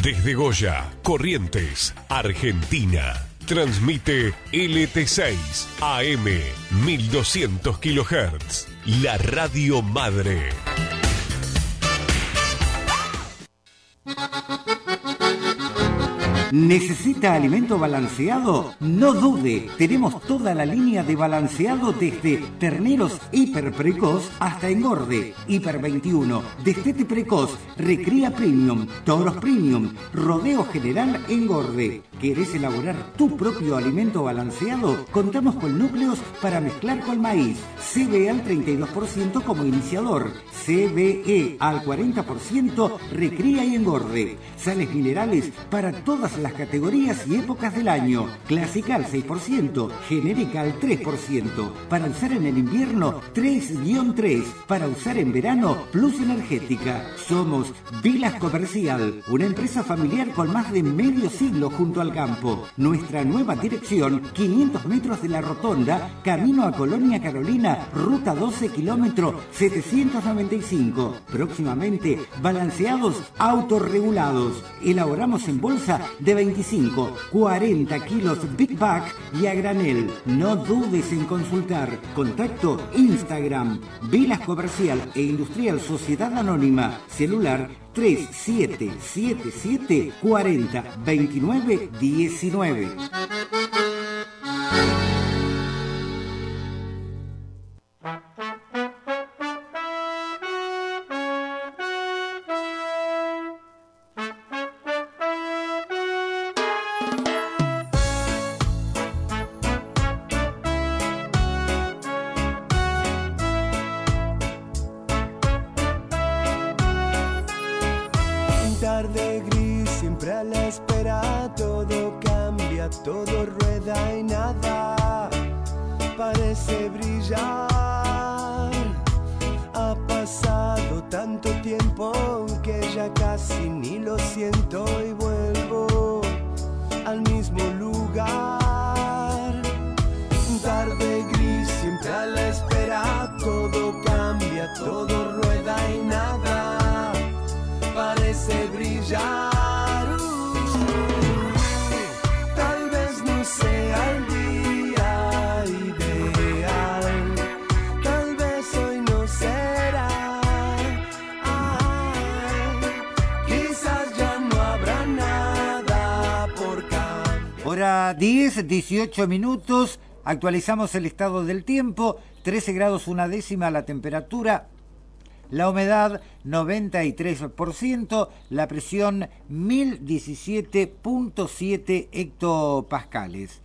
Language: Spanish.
Desde Goya, Corrientes, Argentina. Transmite LT6 AM 1200 kHz. La radio madre. ¿Necesita alimento balanceado? No dude, tenemos toda la línea de balanceado desde terneros hiper precoz hasta engorde, hiper 21, destete precoz, recría premium, toros premium, rodeo general engorde. ¿Querés elaborar tu propio alimento balanceado? Contamos con núcleos para mezclar con maíz, CBE al 32% como iniciador, CBE al 40% recría y engorde, sales minerales para todas las categorías y épocas del año, clásica al 6%, genérica al 3%, para usar en el invierno 3-3, para usar en verano plus energética. Somos Vilas Comercial, una empresa familiar con más de medio siglo junto al campo. Nuestra nueva dirección, 500 metros de la rotonda, camino a Colonia Carolina, ruta 12, kilómetro 795. Próximamente, balanceados autorregulados. Elaboramos en bolsa de 25, 40 kilos Big Bag y a granel. No dudes en consultar. Contacto Instagram, Vilas Comercial e Industrial Sociedad Anónima. Celular 3777 40 29 19. Tarde gris, siempre a la espera, todo cambia, todo rueda y nada parece brillar. Ha pasado tanto tiempo que ya casi ni lo siento y vuelvo al mismo lugar. Tarde gris, siempre a la espera, todo cambia, todo rueda y nada parece brillar. Tal vez no sea el día ideal, tal vez hoy no será. Quizás ya no habrá nada por cambiar. Hora 10, 18 minutos. Actualizamos el estado del tiempo. 13 grados una décima la temperatura. La humedad 93%, la presión 1017.7 hectopascales.